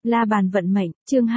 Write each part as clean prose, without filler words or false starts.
La bàn vận mệnh, chương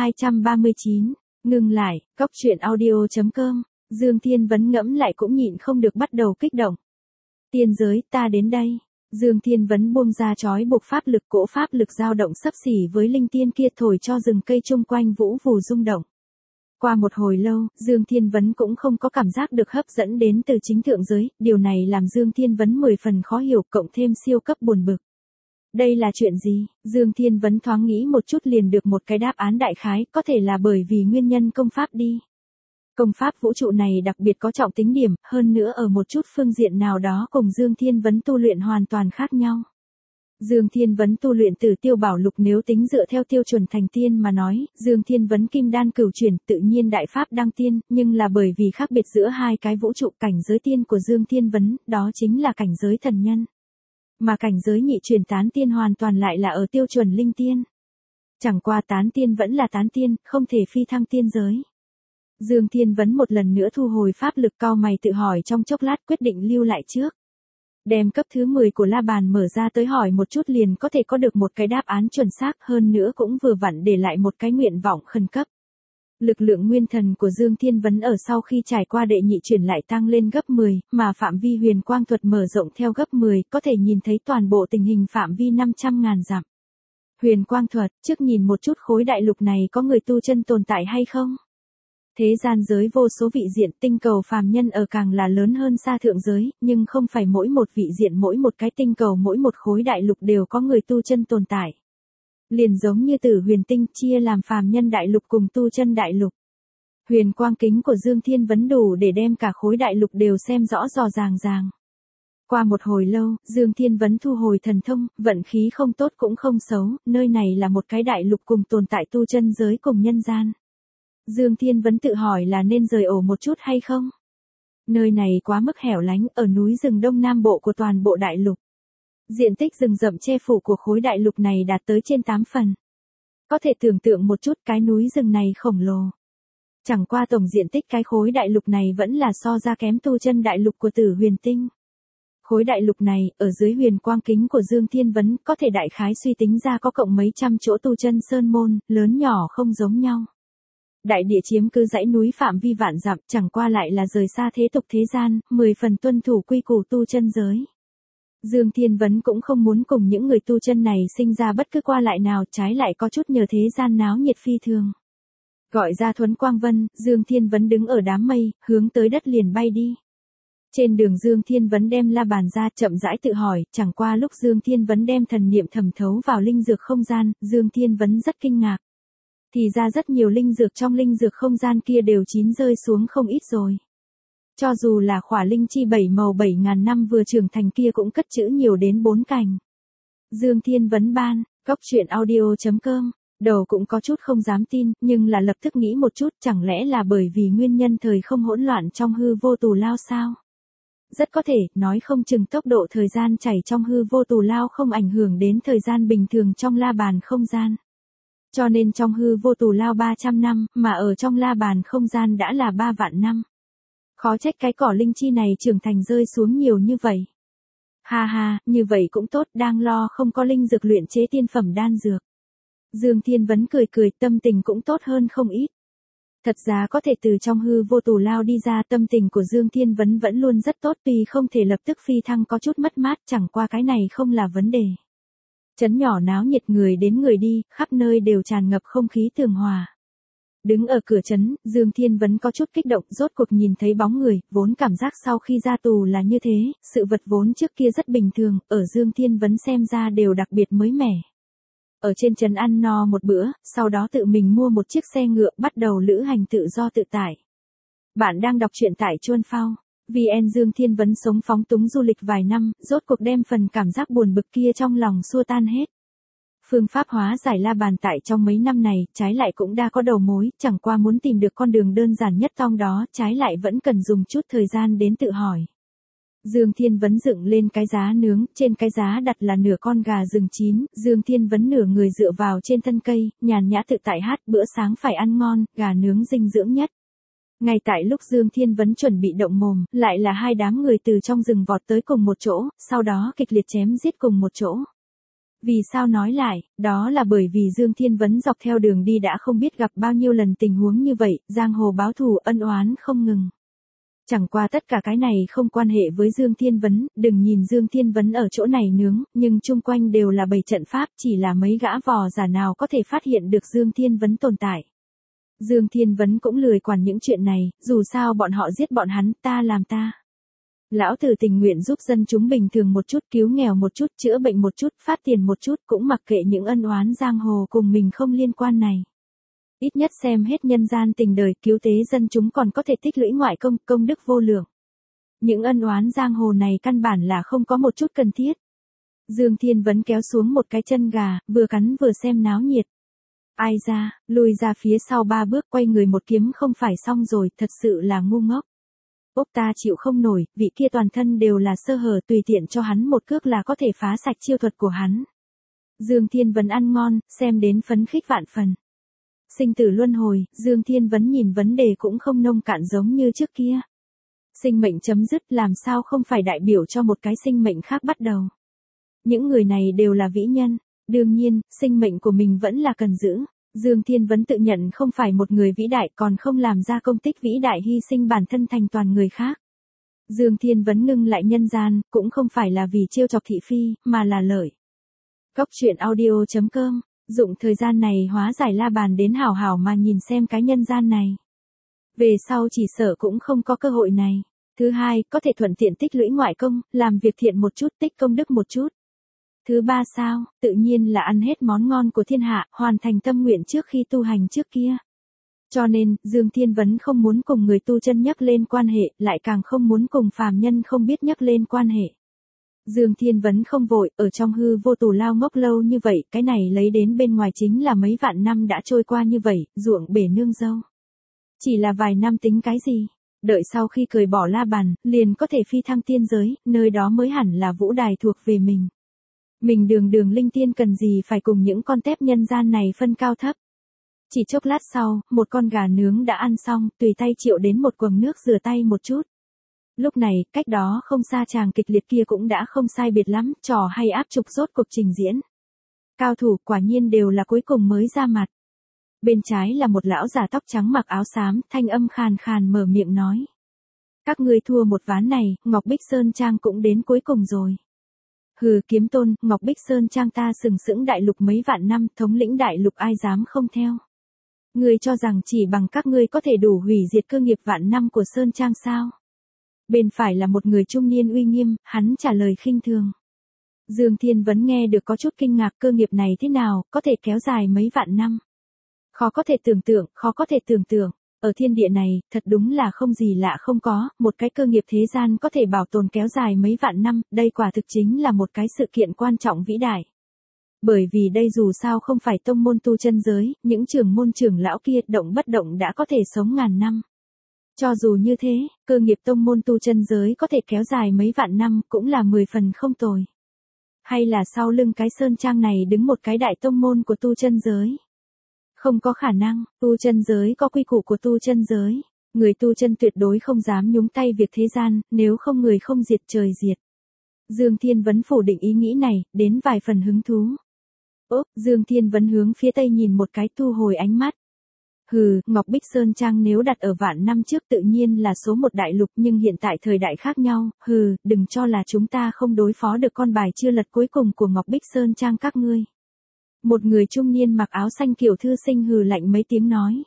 239, ngừng lại, cóc truyện audio.com, Dương Thiên Vấn ngẫm lại cũng nhịn không được bắt đầu kích động. Tiên giới, ta đến đây. Dương Thiên Vấn buông ra trói buộc pháp lực, cỗ pháp lực dao động xấp xỉ với linh tiên kia thổi cho rừng cây chung quanh vũ vù rung động. Qua một hồi lâu, Dương Thiên Vấn cũng không có cảm giác được hấp dẫn đến từ chính thượng giới, điều này làm Dương Thiên Vấn 10 phần khó hiểu, cộng thêm siêu cấp buồn bực. Đây là chuyện gì? Dương Thiên Vấn thoáng nghĩ một chút liền được một cái đáp án đại khái, có thể là bởi vì nguyên nhân công pháp đi. Công pháp vũ trụ này đặc biệt có trọng tính điểm, hơn nữa ở một chút phương diện nào đó cùng Dương Thiên Vấn tu luyện hoàn toàn khác nhau. Dương Thiên Vấn tu luyện Tử Tiêu Bảo Lục, nếu tính dựa theo tiêu chuẩn thành tiên mà nói, Dương Thiên Vấn kim đan cửu chuyển, tự nhiên đại pháp đăng tiên, nhưng là bởi vì khác biệt giữa hai cái vũ trụ, cảnh giới tiên của Dương Thiên Vấn, đó chính là cảnh giới thần nhân. Mà cảnh giới nhị chuyển tán tiên hoàn toàn lại là ở tiêu chuẩn linh tiên. Chẳng qua tán tiên vẫn là tán tiên, không thể phi thăng tiên giới. Dương Thiên Vấn một lần nữa thu hồi pháp lực, cau mày tự hỏi trong chốc lát, quyết định lưu lại trước. Đem cấp thứ 10 của La Bàn mở ra tới hỏi một chút liền có thể có được một cái đáp án chuẩn xác, hơn nữa cũng vừa vặn để lại một cái nguyện vọng khẩn cấp. Lực lượng nguyên thần của Dương Thiên Vấn ở sau khi trải qua đệ nhị chuyển lại tăng lên gấp 10, mà phạm vi huyền quang thuật mở rộng theo gấp 10, có thể nhìn thấy toàn bộ tình hình phạm vi 500.000 dặm. Huyền quang thuật, trước nhìn một chút khối đại lục này có người tu chân tồn tại hay không? Thế gian giới vô số vị diện, tinh cầu phàm nhân ở càng là lớn hơn xa thượng giới, nhưng không phải mỗi một vị diện, mỗi một cái tinh cầu, mỗi một khối đại lục đều có người tu chân tồn tại. Liền giống như Tử Huyền Tinh chia làm phàm nhân đại lục cùng tu chân đại lục. Huyền quang kính của Dương Thiên Vấn đủ để đem cả khối đại lục đều xem rõ ràng. Qua một hồi lâu, Dương Thiên Vấn thu hồi thần thông, vận khí không tốt cũng không xấu, nơi này là một cái đại lục cùng tồn tại tu chân giới cùng nhân gian. Dương Thiên Vấn tự hỏi là nên rời ổ một chút hay không? Nơi này quá mức hẻo lánh, ở núi rừng đông nam bộ của toàn bộ đại lục. Diện tích rừng rậm che phủ của khối đại lục này đạt tới trên 8 phần. Có thể tưởng tượng một chút cái núi rừng này khổng lồ. Chẳng qua tổng diện tích cái khối đại lục này vẫn là so ra kém tu chân đại lục của Tử Huyền Tinh. Khối đại lục này, ở dưới huyền quang kính của Dương Thiên Vấn, có thể đại khái suy tính ra có cộng mấy trăm chỗ tu chân sơn môn, lớn nhỏ không giống nhau. Đại địa chiếm cứ dãy núi phạm vi vạn dặm, chẳng qua lại là rời xa thế tục thế gian, 10 phần tuân thủ quy củ tu chân giới. Dương Thiên Vấn cũng không muốn cùng những người tu chân này sinh ra bất cứ qua lại nào, trái lại có chút nhờ thế gian náo nhiệt phi thường. Gọi ra Thuấn Quang Vân, Dương Thiên Vấn đứng ở đám mây, hướng tới đất liền bay đi. Trên đường Dương Thiên Vấn đem La Bàn ra, chậm rãi tự hỏi, chẳng qua lúc Dương Thiên Vấn đem thần niệm thẩm thấu vào linh dược không gian, Dương Thiên Vấn rất kinh ngạc. Thì ra rất nhiều linh dược trong linh dược không gian kia đều chín rơi xuống không ít rồi. Cho dù là khỏa linh chi 7 màu 7.000 năm vừa trưởng thành kia cũng cất trữ nhiều đến 4 cành. Dương Thiên Vấn ban, cóc truyện audio.com, đầu cũng có chút không dám tin, nhưng là lập tức nghĩ một chút, chẳng lẽ là bởi vì nguyên nhân thời không hỗn loạn trong hư vô tù lao sao? Rất có thể, nói không chừng tốc độ thời gian chảy trong hư vô tù lao không ảnh hưởng đến thời gian bình thường trong La Bàn không gian. Cho nên trong hư vô tù lao 300 năm, mà ở trong La Bàn không gian đã là 3 vạn năm. Khó trách cái cỏ linh chi này trưởng thành rơi xuống nhiều như vậy. Ha ha, như vậy cũng tốt, đang lo không có linh dược luyện chế tiên phẩm đan dược. Dương Thiên Vấn cười, tâm tình cũng tốt hơn không ít. Thật ra có thể từ trong hư vô tù lao đi ra, tâm tình của Dương Thiên Vấn vẫn luôn rất tốt, tuy không thể lập tức phi thăng có chút mất mát, chẳng qua cái này không là vấn đề. Trấn nhỏ náo nhiệt, người đến người đi, khắp nơi đều tràn ngập không khí tường hòa. Đứng ở cửa trấn, Dương Thiên Vấn có chút kích động, rốt cuộc nhìn thấy bóng người, vốn cảm giác sau khi ra tù là như thế, sự vật vốn trước kia rất bình thường, ở Dương Thiên Vấn xem ra đều đặc biệt mới mẻ. Ở trên trấn ăn no một bữa, sau đó tự mình mua một chiếc xe ngựa, bắt đầu lữ hành tự do tự tại. Bạn đang đọc truyện tại Chuan Phao. VN. Dương Thiên Vấn sống phóng túng du lịch vài năm, rốt cuộc đem phần cảm giác buồn bực kia trong lòng xua tan hết. Phương pháp hóa giải La Bàn tại trong mấy năm này, trái lại cũng đã có đầu mối, chẳng qua muốn tìm được con đường đơn giản nhất trong đó, trái lại vẫn cần dùng chút thời gian đến tự hỏi. Dương Thiên Vấn dựng lên cái giá nướng, trên cái giá đặt là nửa con gà rừng chín, Dương Thiên Vấn nửa người dựa vào trên thân cây, nhàn nhã tự tại hát, bữa sáng phải ăn ngon, gà nướng dinh dưỡng nhất. Ngay tại lúc Dương Thiên Vấn chuẩn bị động mồm, lại là hai đám người từ trong rừng vọt tới cùng một chỗ, sau đó kịch liệt chém giết cùng một chỗ. Vì sao nói lại, đó là bởi vì Dương Thiên Vấn dọc theo đường đi đã không biết gặp bao nhiêu lần tình huống như vậy, giang hồ báo thù ân oán không ngừng. Chẳng qua tất cả cái này không quan hệ với Dương Thiên Vấn, đừng nhìn Dương Thiên Vấn ở chỗ này nướng, nhưng chung quanh đều là bầy trận pháp, chỉ là mấy gã vò giả nào có thể phát hiện được Dương Thiên Vấn tồn tại. Dương Thiên Vấn cũng lười quản những chuyện này, dù sao bọn họ giết bọn hắn, ta làm ta. Lão tử tình nguyện giúp dân chúng bình thường một chút, cứu nghèo một chút, chữa bệnh một chút, phát tiền một chút, cũng mặc kệ những ân oán giang hồ cùng mình không liên quan này. Ít nhất xem hết nhân gian tình đời, cứu tế dân chúng còn có thể tích lũy ngoại công, công đức vô lượng. Những ân oán giang hồ này căn bản là không có một chút cần thiết. Dương Thiên Vấn kéo xuống một cái chân gà, vừa cắn vừa xem náo nhiệt. Ai ra, lùi ra phía sau 3 bước, quay người một kiếm không phải xong rồi, thật sự là ngu ngốc. Ốc ta chịu không nổi, vị kia toàn thân đều là sơ hở, tùy tiện cho hắn một cước là có thể phá sạch chiêu thuật của hắn. Dương Thiên Vấn ăn ngon, xem đến phấn khích vạn phần. Sinh tử luân hồi, Dương Thiên Vấn nhìn vấn đề cũng không nông cạn giống như trước kia. Sinh mệnh chấm dứt làm sao không phải đại biểu cho một cái sinh mệnh khác bắt đầu. Những người này đều là vĩ nhân, đương nhiên, sinh mệnh của mình vẫn là cần giữ. Dương Thiên Vấn tự nhận không phải một người vĩ đại, còn không làm ra công tích vĩ đại hy sinh bản thân thành toàn người khác. Dương Thiên Vấn ngưng lại nhân gian, cũng không phải là vì trêu chọc thị phi, mà là lợi. Cóc truyện audio.com, dụng thời gian này hóa giải la bàn đến hảo hảo mà nhìn xem cái nhân gian này. Về sau chỉ sợ cũng không có cơ hội này. Thứ hai, có thể thuận tiện tích lũy ngoại công, làm việc thiện một chút, tích công đức một chút. Thứ ba sao, tự nhiên là ăn hết món ngon của thiên hạ, hoàn thành tâm nguyện trước khi tu hành trước kia. Cho nên, Dương Thiên Vấn không muốn cùng người tu chân nhắc lên quan hệ, lại càng không muốn cùng phàm nhân không biết nhắc lên quan hệ. Dương Thiên Vấn không vội, ở trong hư vô tù lao ngốc lâu như vậy, cái này lấy đến bên ngoài chính là mấy vạn năm đã trôi qua như vậy, ruộng bể nương dâu. Chỉ là vài năm tính cái gì? Đợi sau khi cởi bỏ la bàn, liền có thể phi thăng tiên giới, nơi đó mới hẳn là vũ đài thuộc về mình. Mình đường đường linh tiên cần gì phải cùng những con tép nhân gian này phân cao thấp. Chỉ chốc lát sau, một con gà nướng đã ăn xong, tùy tay triệu đến một quầng nước rửa tay một chút. Lúc này, cách đó không xa chàng kịch liệt kia cũng đã không sai biệt lắm, trò hay áp trục rốt cuộc trình diễn. Cao thủ quả nhiên đều là cuối cùng mới ra mặt. Bên trái là một lão già tóc trắng mặc áo xám, thanh âm khàn khàn mở miệng nói. Các ngươi thua một ván này, Ngọc Bích Sơn Trang cũng đến cuối cùng rồi. Hừ, kiếm tôn, Ngọc Bích Sơn Trang ta sừng sững đại lục mấy vạn năm, thống lĩnh đại lục ai dám không theo. Ngươi cho rằng chỉ bằng các ngươi có thể đủ hủy diệt cơ nghiệp vạn năm của Sơn Trang sao? Bên phải là một người trung niên uy nghiêm, hắn trả lời khinh thường. Dương Thiên Vấn nghe được có chút kinh ngạc, cơ nghiệp này thế nào, có thể kéo dài mấy vạn năm. Khó có thể tưởng tượng, ở thiên địa này, thật đúng là không gì lạ không có, một cái cơ nghiệp thế gian có thể bảo tồn kéo dài mấy vạn năm, đây quả thực chính là một cái sự kiện quan trọng vĩ đại. Bởi vì đây dù sao không phải tông môn tu chân giới, những trưởng môn trưởng lão kia động bất động đã có thể sống ngàn năm. Cho dù như thế, cơ nghiệp tông môn tu chân giới có thể kéo dài mấy vạn năm cũng là 10 phần không tồi. Hay là sau lưng cái sơn trang này đứng một cái đại tông môn của tu chân giới? Không có khả năng, tu chân giới có quy củ của tu chân giới. Người tu chân tuyệt đối không dám nhúng tay việc thế gian, nếu không người không diệt trời diệt. Dương Thiên Vấn phủ định ý nghĩ này, đến vài phần hứng thú. Ốp, Dương Thiên Vấn hướng phía tây nhìn một cái, thu hồi ánh mắt. Hừ, Ngọc Bích Sơn Trang nếu đặt ở vạn năm trước tự nhiên là số một đại lục, nhưng hiện tại thời đại khác nhau, hừ, đừng cho là chúng ta không đối phó được con bài chưa lật cuối cùng của Ngọc Bích Sơn Trang các ngươi. Một người trung niên mặc áo xanh kiểu thư sinh hừ lạnh mấy tiếng nói.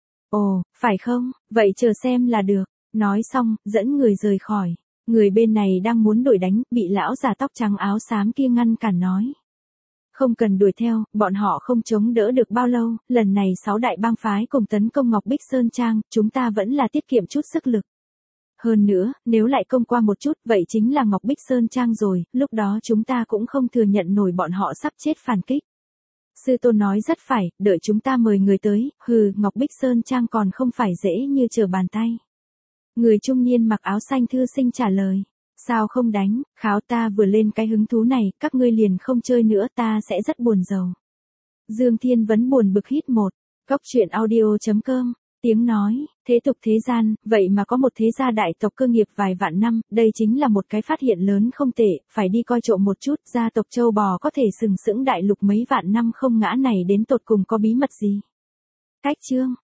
Ồ, phải không, vậy chờ xem là được. Nói xong, dẫn người rời khỏi. Người bên này đang muốn đuổi đánh, bị lão già tóc trắng áo xám kia ngăn cản nói. Không cần đuổi theo, bọn họ không chống đỡ được bao lâu, lần này 6 đại bang phái cùng tấn công Ngọc Bích Sơn Trang, chúng ta vẫn là tiết kiệm chút sức lực. Hơn nữa, nếu lại công qua một chút, vậy chính là Ngọc Bích Sơn Trang rồi, lúc đó chúng ta cũng không thừa nhận nổi bọn họ sắp chết phản kích. Sư tôn nói rất phải, đợi chúng ta mời người tới, hừ, Ngọc Bích Sơn Trang còn không phải dễ như trở bàn tay. Người trung niên mặc áo xanh thư sinh trả lời. Sao không đánh, kháo ta vừa lên cái hứng thú này, các ngươi liền không chơi nữa, ta sẽ rất buồn rầu. Dương Thiên Vấn buồn bực hít một. Cóc truyện audio.com Tiếng nói, thế tục thế gian, vậy mà có một thế gia đại tộc cơ nghiệp vài vạn năm, đây chính là một cái phát hiện lớn không tệ, phải đi coi trộm một chút, gia tộc châu bò có thể sừng sững đại lục mấy vạn năm không ngã này đến tột cùng có bí mật gì. Cách chương